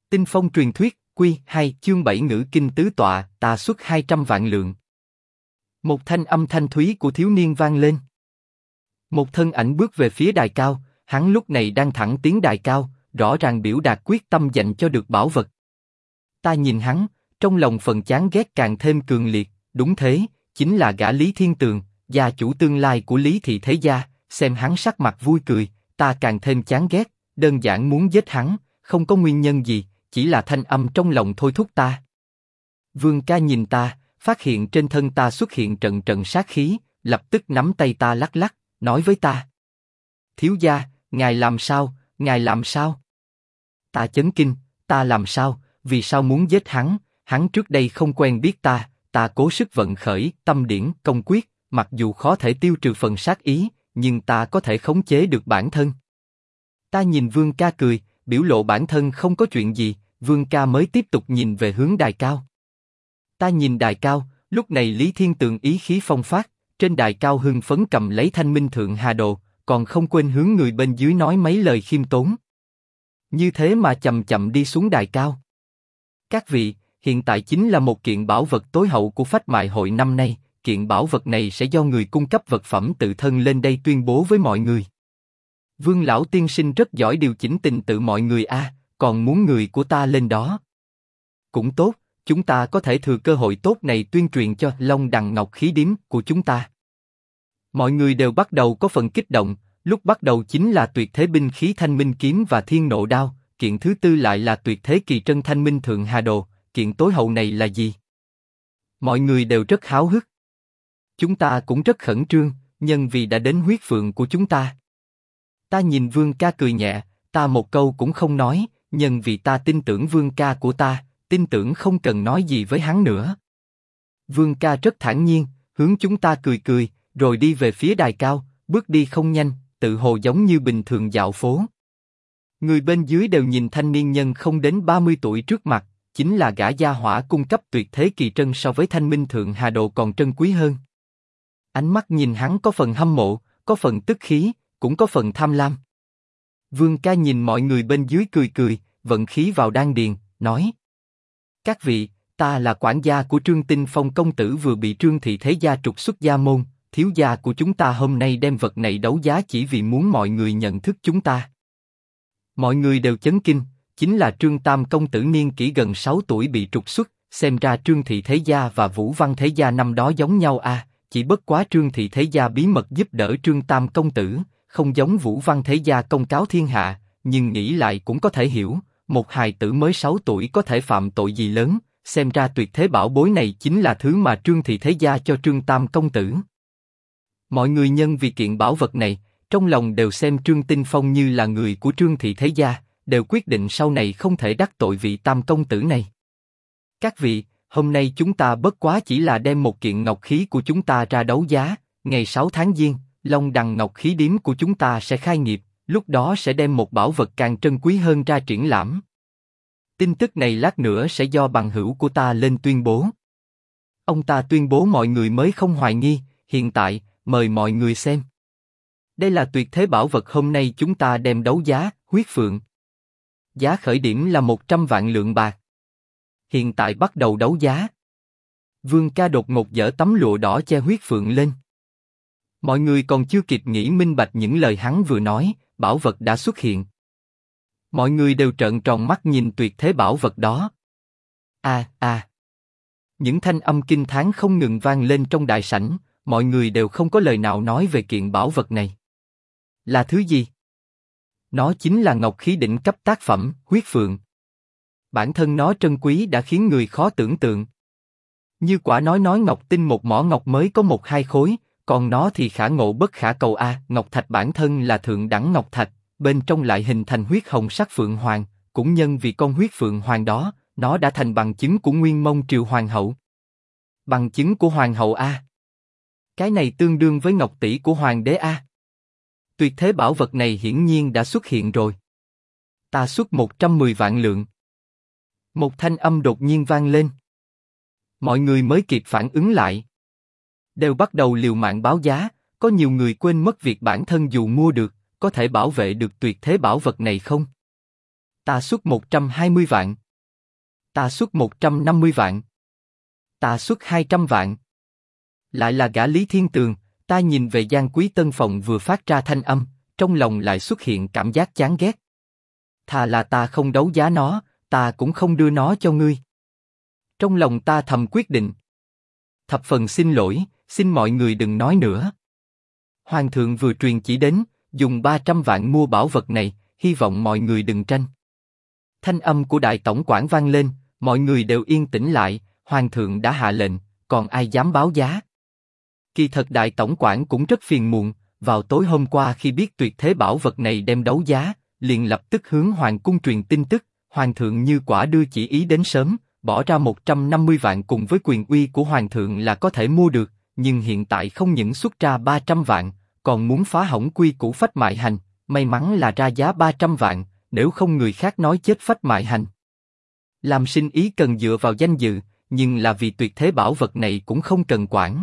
Tinh phong truyền thuyết, Quy 2 chương 7 ngữ kinh tứ tọa, ta xuất 200 vạn lượng. Một thanh âm thanh thúy của thiếu niên vang lên. Một thân ảnh bước về phía đài cao, hắn lúc này đang thẳng tiến đài cao, rõ ràng biểu đạt quyết tâm dành cho được bảo vật. Ta nhìn hắn, trong lòng phần chán ghét càng thêm cường liệt, đúng thế, chính là gã Lý Thiên Tường, gia chủ tương lai của Lý Thị Thế Gia. Xem hắn sắc mặt vui cười, ta càng thêm chán ghét, đơn giản muốn giết hắn, không có nguyên nhân gì, chỉ là thanh âm trong lòng thôi thúc ta. Vương ca nhìn ta, phát hiện trên thân ta xuất hiện trận trận sát khí, lập tức nắm tay ta lắc lắc, nói với ta: thiếu gia, ngài làm sao, ngài làm sao? Ta chấn kinh, ta làm sao, vì sao muốn giết hắn? Hắn trước đây không quen biết ta, ta cố sức vận khởi tâm điển công quyết, mặc dù khó thể tiêu trừ phần sát ý, nhưng ta có thể khống chế được bản thân. Ta nhìn Vương ca cười, biểu lộ bản thân không có chuyện gì. Vương ca mới tiếp tục nhìn về hướng đài cao. Ta nhìn đài cao, lúc này Lý Thiên Tường ý khí phong phát, trên đài cao hưng phấn cầm lấy Thanh Minh Thượng Hà Đồ, còn không quên hướng người bên dưới nói mấy lời khiêm tốn. Như thế mà chậm chậm đi xuống đài cao. Các vị, hiện tại chính là một kiện bảo vật tối hậu của phách mại hội năm nay. Kiện bảo vật này sẽ do người cung cấp vật phẩm tự thân lên đây tuyên bố với mọi người. Vương lão tiên sinh rất giỏi điều chỉnh tình tự mọi người a, còn muốn người của ta lên đó. Cũng tốt, chúng ta có thể thừa cơ hội tốt này tuyên truyền cho Long Đằng Ngọc Khí Điếm của chúng ta. Mọi người đều bắt đầu có phần kích động, lúc bắt đầu chính là tuyệt thế binh khí Thanh Minh Kiếm và Thiên Nộ Đao, kiện thứ tư lại là tuyệt thế kỳ trân Thanh Minh Thượng Hà Đồ, kiện tối hậu này là gì? Mọi người đều rất háo hức. Chúng ta cũng rất khẩn trương, nhân vì đã đến huyết phượng của chúng ta. Ta nhìn Vương ca cười nhẹ, ta một câu cũng không nói, nhân vì ta tin tưởng Vương ca của ta, tin tưởng không cần nói gì với hắn nữa. Vương ca rất thản nhiên, hướng chúng ta cười cười, rồi đi về phía đài cao, bước đi không nhanh, tự hồ giống như bình thường dạo phố. Người bên dưới đều nhìn thanh niên nhân không đến 30 tuổi trước mặt, chính là gã gia hỏa cung cấp tuyệt thế kỳ trân so với Thanh Minh Thượng Hà Đồ còn trân quý hơn. Ánh mắt nhìn hắn có phần hâm mộ, có phần tức khí, cũng có phần tham lam. Vương ca nhìn mọi người bên dưới cười cười, vận khí vào đan điền, nói: các vị, ta là quản gia của Trương Tinh Phong công tử vừa bị Trương Thị Thế Gia trục xuất gia môn, thiếu gia của chúng ta hôm nay đem vật này đấu giá chỉ vì muốn mọi người nhận thức chúng ta. Mọi người đều chấn kinh, chính là Trương Tam công tử niên kỷ gần 6 tuổi bị trục xuất, xem ra Trương Thị Thế Gia và Vũ Văn Thế Gia năm đó giống nhau a, chỉ bất quá Trương Thị Thế Gia bí mật giúp đỡ Trương Tam công tử, không giống Vũ Văn Thế Gia công cáo thiên hạ, nhưng nghĩ lại cũng có thể hiểu, một hài tử mới 6 tuổi có thể phạm tội gì lớn, xem ra tuyệt thế bảo bối này chính là thứ mà Trương Thị Thế Gia cho Trương Tam công tử. Mọi người nhân vì kiện bảo vật này, trong lòng đều xem Trương Tinh Phong như là người của Trương Thị Thế Gia, đều quyết định sau này không thể đắc tội vị Tam công tử này. Các vị, hôm nay chúng ta bất quá chỉ là đem một kiện ngọc khí của chúng ta ra đấu giá, ngày 6 tháng Giêng, Long Đằng Ngọc Khí Điếm của chúng ta sẽ khai nghiệp, lúc đó sẽ đem một bảo vật càng trân quý hơn ra triển lãm. Tin tức này lát nữa sẽ do bằng hữu của ta lên tuyên bố. Ông ta tuyên bố mọi người mới không hoài nghi, hiện tại, mời mọi người xem. Đây là tuyệt thế bảo vật hôm nay chúng ta đem đấu giá, huyết phượng. Giá khởi điểm là 100 vạn lượng bạc. Hiện tại bắt đầu đấu giá. Vương ca đột ngột giở tấm lụa đỏ che huyết phượng lên. Mọi người còn chưa kịp nghĩ minh bạch những lời hắn vừa nói, bảo vật đã xuất hiện. Mọi người đều trợn tròn mắt nhìn tuyệt thế bảo vật đó. Những thanh âm kinh thán không ngừng vang lên trong đại sảnh, mọi người đều không có lời nào nói về kiện bảo vật này. Là thứ gì? Nó chính là ngọc khí đỉnh cấp tác phẩm, huyết phượng. Bản thân nó trân quý đã khiến người khó tưởng tượng. Như quả nói ngọc tinh một mỏ ngọc mới có 1-2 khối, còn nó thì khả ngộ bất khả cầu a. Ngọc thạch bản thân là thượng đẳng ngọc thạch, bên trong lại hình thành huyết hồng sắc phượng hoàng, cũng nhân vì con huyết phượng hoàng đó, nó đã thành bằng chứng của Nguyên Mông triều hoàng hậu. Bằng chứng của hoàng hậu a. Cái này tương đương với ngọc tỷ của hoàng đế a. Tuyệt thế bảo vật này hiển nhiên đã xuất hiện rồi. Ta xuất 110 vạn lượng. Một thanh âm đột nhiên vang lên. Mọi người mới kịp phản ứng lại. Đều bắt đầu liều mạng báo giá, có nhiều người quên mất việc bản thân dù mua được, có thể bảo vệ được tuyệt thế bảo vật này không? Ta xuất 120 vạn. Ta xuất 150 vạn. Ta xuất 200 vạn. Lại là gã Lý Thiên Tường. Ta nhìn về Giang Quý Tân phòng vừa phát ra thanh âm, trong lòng lại xuất hiện cảm giác chán ghét. Thà là ta không đấu giá nó, ta cũng không đưa nó cho ngươi. Trong lòng ta thầm quyết định. Thập phần xin lỗi, xin mọi người đừng nói nữa. Hoàng thượng vừa truyền chỉ đến, dùng 300 vạn mua bảo vật này, hy vọng mọi người đừng tranh. Thanh âm của đại tổng quản vang lên, mọi người đều yên tĩnh lại, hoàng thượng đã hạ lệnh, còn ai dám báo giá? Kỳ thật đại tổng quản cũng rất phiền muộn, vào tối hôm qua khi biết tuyệt thế bảo vật này đem đấu giá, liền lập tức hướng hoàng cung truyền tin tức, hoàng thượng như quả đưa chỉ ý đến sớm, bỏ ra 150 vạn cùng với quyền uy của hoàng thượng là có thể mua được, nhưng hiện tại không những xuất ra 300 vạn, còn muốn phá hỏng quy củ phách mại hành, may mắn là ra giá 300 vạn, nếu không người khác nói chết phách mại hành. Làm sinh ý cần dựa vào danh dự, nhưng là vì tuyệt thế bảo vật này cũng không cần quản.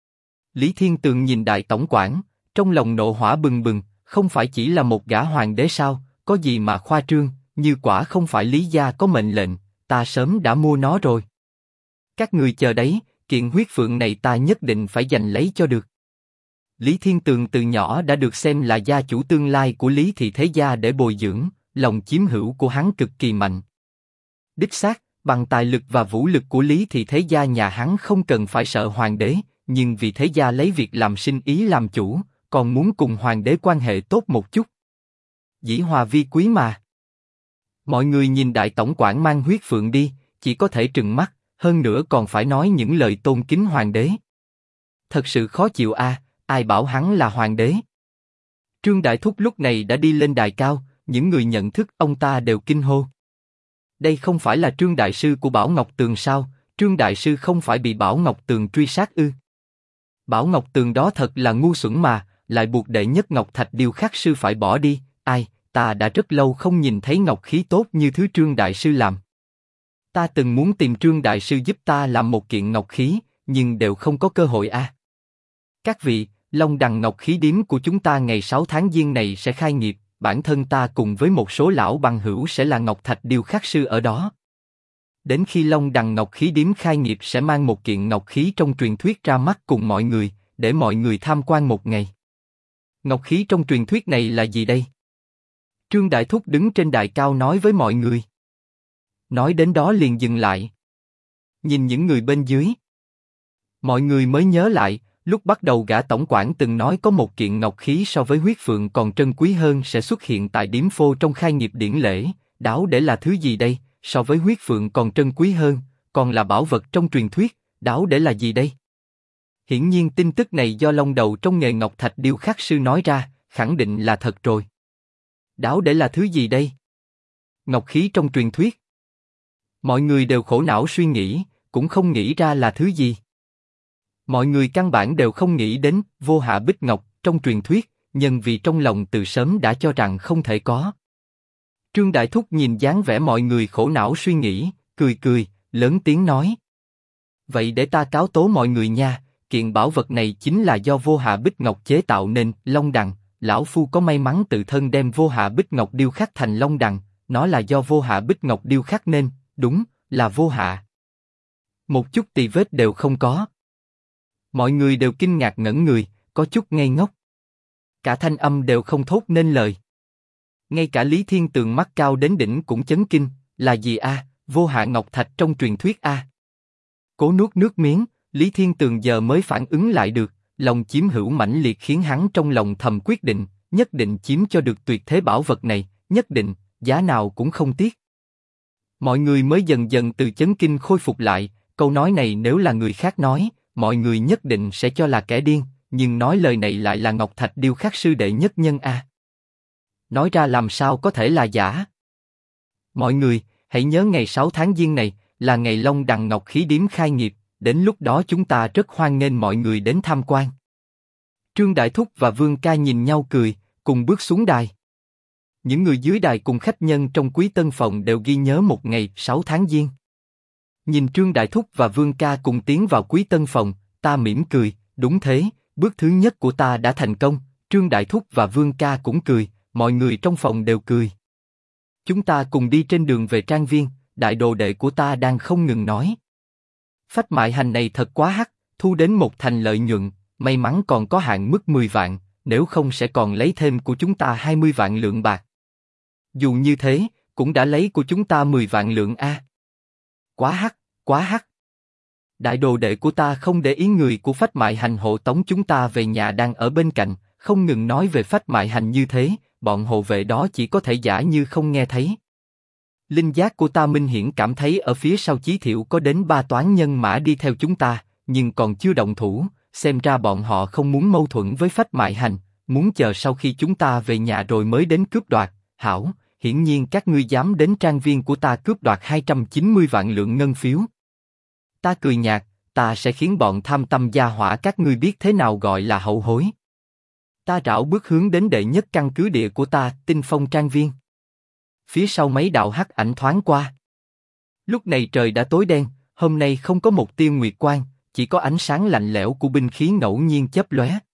Lý Thiên Tường nhìn đại tổng quản, trong lòng nộ hỏa bừng bừng, không phải chỉ là một gã hoàng đế sao, có gì mà khoa trương, như quả không phải Lý gia có mệnh lệnh, ta sớm đã mua nó rồi. Các người chờ đấy, kiện huyết phượng này ta nhất định phải giành lấy cho được. Lý Thiên Tường từ nhỏ đã được xem là gia chủ tương lai của Lý thị thế gia để bồi dưỡng, lòng chiếm hữu của hắn cực kỳ mạnh. Đích xác, bằng tài lực và vũ lực của Lý thị thế gia nhà hắn không cần phải sợ hoàng đế, nhưng vì thế gia lấy việc làm sinh ý làm chủ, còn muốn cùng hoàng đế quan hệ tốt một chút. Dĩ hòa vi quý mà. Mọi người nhìn đại tổng quản mang huyết phượng đi, chỉ có thể trừng mắt, hơn nữa còn phải nói những lời tôn kính hoàng đế. Thật sự khó chịu a, ai bảo hắn là hoàng đế. Trương Đại Thúc lúc này đã đi lên đài cao, những người nhận thức ông ta đều kinh hô. Đây không phải là Trương Đại Sư của Bảo Ngọc Tường sao, Trương Đại Sư không phải bị Bảo Ngọc Tường truy sát ư? Bảo Ngọc Tường đó thật là ngu xuẩn mà, lại buộc đệ nhất Ngọc Thạch Điêu Khắc Sư phải bỏ đi, ai, ta đã rất lâu không nhìn thấy ngọc khí tốt như thứ Trương Đại Sư làm. Ta từng muốn tìm Trương Đại Sư giúp ta làm một kiện ngọc khí, nhưng đều không có cơ hội a. Các vị, Long Đằng Ngọc Khí Điếm của chúng ta ngày 6 tháng Giêng này sẽ khai nghiệp, bản thân ta cùng với một số lão bằng hữu sẽ là Ngọc Thạch Điêu Khắc Sư ở đó. Đến khi Long Đằng Ngọc Khí Điếm khai nghiệp sẽ mang một kiện ngọc khí trong truyền thuyết ra mắt cùng mọi người, để mọi người tham quan một ngày. Ngọc khí trong truyền thuyết này là gì đây? Trương Đại Thúc đứng trên đài cao nói với mọi người. Nói đến đó liền dừng lại. Nhìn những người bên dưới. Mọi người mới nhớ lại, lúc bắt đầu gã tổng quản từng nói có một kiện ngọc khí so với huyết phượng còn trân quý hơn sẽ xuất hiện tại điếm phô trong khai nghiệp điển lễ, đáo để là thứ gì đây, so với huyết phượng còn trân quý hơn, còn là bảo vật trong truyền thuyết, đáo để là gì đây? Hiển nhiên tin tức này do Long Đầu trong nghề Ngọc Thạch Điêu Khắc Sư nói ra, khẳng định là thật rồi. Đáo để là thứ gì đây? Ngọc khí trong truyền thuyết. Mọi người đều khổ não suy nghĩ, cũng không nghĩ ra là thứ gì. Mọi người căn bản đều không nghĩ đến vô hạ bích ngọc trong truyền thuyết, nhưng vì trong lòng từ sớm đã cho rằng không thể có. Trương Đại Thúc nhìn dáng vẻ mọi người khổ não suy nghĩ, cười cười, lớn tiếng nói. Vậy để ta cáo tố mọi người nha, kiện bảo vật này chính là do vô hạ bích ngọc chế tạo nên, Long Đằng, lão phu có may mắn tự thân đem vô hạ bích ngọc điêu khắc thành Long Đằng, nó là do vô hạ bích ngọc điêu khắc nên, đúng, là vô hạ. Một chút tì vết đều không có. Mọi người đều kinh ngạc ngẩn người, có chút ngây ngốc. Cả thanh âm đều không thốt nên lời. Ngay cả Lý Thiên Tường mắt cao đến đỉnh cũng chấn kinh, là gì a? Vô hạ ngọc thạch trong truyền thuyết a? Cố nuốt nước miếng, Lý Thiên Tường giờ mới phản ứng lại được, lòng chiếm hữu mãnh liệt khiến hắn trong lòng thầm quyết định, nhất định chiếm cho được tuyệt thế bảo vật này, nhất định, giá nào cũng không tiếc. Mọi người mới dần dần từ chấn kinh khôi phục lại, câu nói này nếu là người khác nói, mọi người nhất định sẽ cho là kẻ điên, nhưng nói lời này lại là Ngọc Thạch Điêu Khắc Sư đệ nhất nhân a. Nói ra làm sao có thể là giả? Mọi người, hãy nhớ ngày 6 tháng Giêng này, là ngày Long Đằng Ngọc Khí Điếm khai nghiệp, đến lúc đó chúng ta rất hoan nghênh mọi người đến tham quan. Trương Đại Thúc và Vương Ca nhìn nhau cười, cùng bước xuống đài. Những người dưới đài cùng khách nhân trong Quý Tân phòng đều ghi nhớ một ngày 6 tháng Giêng. Nhìn Trương Đại Thúc và Vương Ca cùng tiến vào Quý Tân phòng, ta mỉm cười, đúng thế, bước thứ nhất của ta đã thành công. Trương Đại Thúc và Vương Ca cũng cười, mọi người trong phòng đều cười. Chúng ta cùng đi trên đường về trang viên, đại đồ đệ của ta đang không ngừng nói. Phách mại hành này thật quá hắc, thu đến một thành lợi nhuận, may mắn còn có hạn mức 10 vạn, nếu không sẽ còn lấy thêm của chúng ta 20 vạn lượng bạc. Dù như thế, cũng đã lấy của chúng ta 10 vạn lượng a. Quá hắc, quá hắc. Đại đồ đệ của ta không để ý người của phách mại hành hộ tống chúng ta về nhà đang ở bên cạnh, không ngừng nói về phách mại hành như thế, bọn hộ vệ đó chỉ có thể giả như không nghe thấy. Linh giác của ta minh hiển cảm thấy ở phía sau Chí Thiệu có đến 3 toán nhân mã đi theo chúng ta, nhưng còn chưa động thủ, xem ra bọn họ không muốn mâu thuẫn với phách mại hành, muốn chờ sau khi chúng ta về nhà rồi mới đến cướp đoạt. Hảo, hiển nhiên các ngươi dám đến trang viên của ta cướp đoạt 290 vạn lượng ngân phiếu. Ta cười nhạt, ta sẽ khiến bọn tham tâm gia hỏa các ngươi biết thế nào gọi là hậu hối. Ta rảo bước hướng đến đệ nhất căn cứ địa của ta, Tinh Phong trang viên. Phía sau mấy đạo hắc ảnh thoáng qua. Lúc này trời đã tối đen, hôm nay không có một tia nguyệt quang, chỉ có ánh sáng lạnh lẽo của binh khí ngẫu nhiên chớp lóe.